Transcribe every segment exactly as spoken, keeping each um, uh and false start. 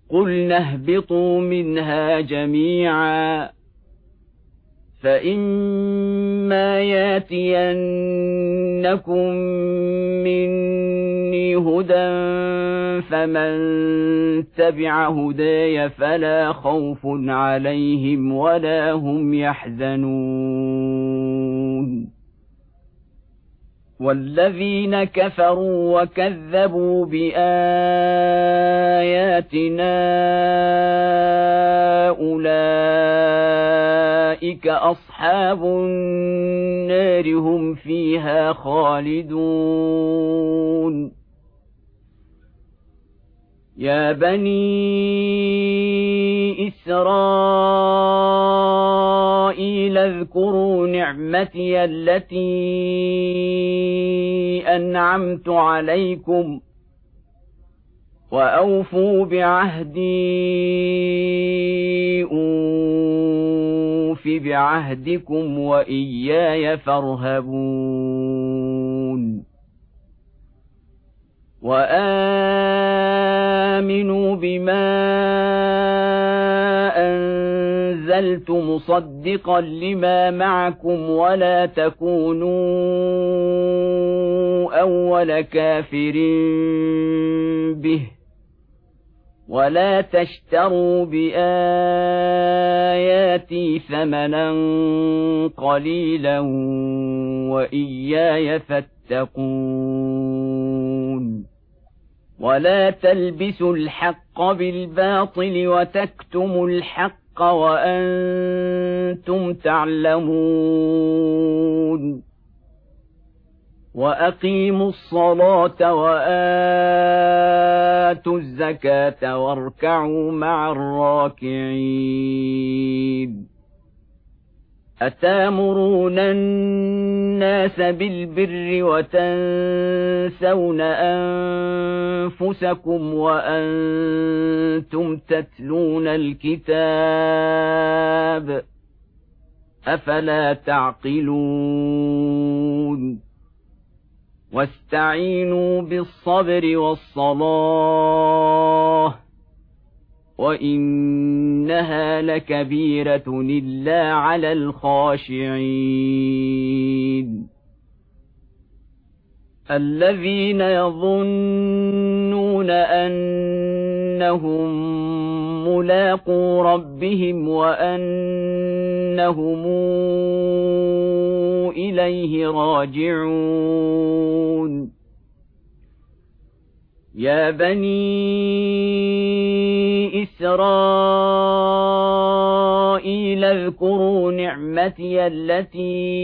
قُلْنَا اهْبِطُوا مِنْهَا جَمِيعًا فَإِمَّا يَأْتِيَنَّكُم مِّنِّي هُدًى فَمَن تَبِعَ هُدَايَ فَلَا خَوْفٌ عَلَيْهِمْ وَلَا هُمْ يَحْزَنُونَ وَالَّذِينَ كَفَرُوا وَكَذَّبُوا بِآيَاتِنَا أُولَئِكَ أَصْحَابُ النَّارِ هُمْ فِيهَا خَالِدُونَ يَا بَنِي إِسْرَائِيلَ اذْكُرُوا نِعْمَتِيَ الَّتِي أَنْعَمْتُ عَلَيْكُمْ وَأَوْفُوا بِعَهْدِي أُوفِ بِعَهْدِكُمْ وَإِيَّايَ فَارْهَبُونِ وَآمِنُوا بِمَا أَنزَلْتُ مُصَدِّقًا لِّمَا مَعَكُمْ وَلَا تَكُونُوا أَوَّلَ كَافِرٍ بِهِ وَلَا تَشْتَرُوا بِآيَاتِي ثَمَنًا قَلِيلًا وَإِيَّايَ فَاتَّقُونِ وَلَا تَلْبِسُوا الْحَقَّ بِالْبَاطِلِ وَتَكْتُمُوا الْحَقَّ وَأَنتُمْ تَعْلَمُونَ وَأَقِيمُوا الصَّلَاةَ وَآتُوا الزَّكَاةَ وَارْكَعُوا مَعَ الرَّاكِعِينَ أَتَأْمُرُونَ النَّاسَ بِالْبِرِّ وَتَنسَوْنَ أَنفُسَكُمْ وَأَنتُمْ تَتْلُونَ الْكِتَابَ أَفَلَا تَعْقِلُونَ وَاسْتَعِينُوا بِالصَّبْرِ وَالصَّلَاةِ وَإِنَّهَا لَكَبِيرَةٌ إِلَّا عَلَى الْخَاشِعِينَ الَّذِينَ يَظُنُّونَ أَنَّهُم مُّلَاقُو رَبِّهِمْ وَأَنَّهُمْ إِلَيْهِ رَاجِعُونَ يَا بَنِي إِسْرَائِيلَ اذْكُرُوا نِعْمَتِيَ الَّتِي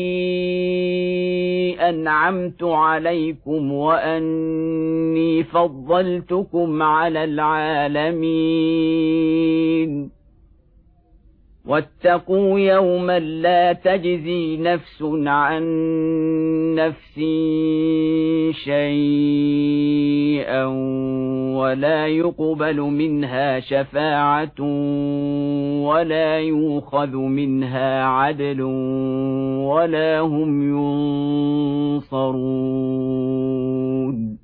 أَنْعَمْتُ عَلَيْكُمْ وَأَنِّي فَضَّلْتُكُمْ عَلَى الْعَالَمِينَ وَاتَّقُوا يَوْمًا لَّا تَجْزِي نَفْسٌ عَن نَّفْسٍ شَيْئًا وَلَا يُقْبَلُ مِنْهَا شَفَاعَةٌ وَلَا يُؤْخَذُ مِنْهَا عَدْلٌ وَلَا هُمْ يُنصَرُونَ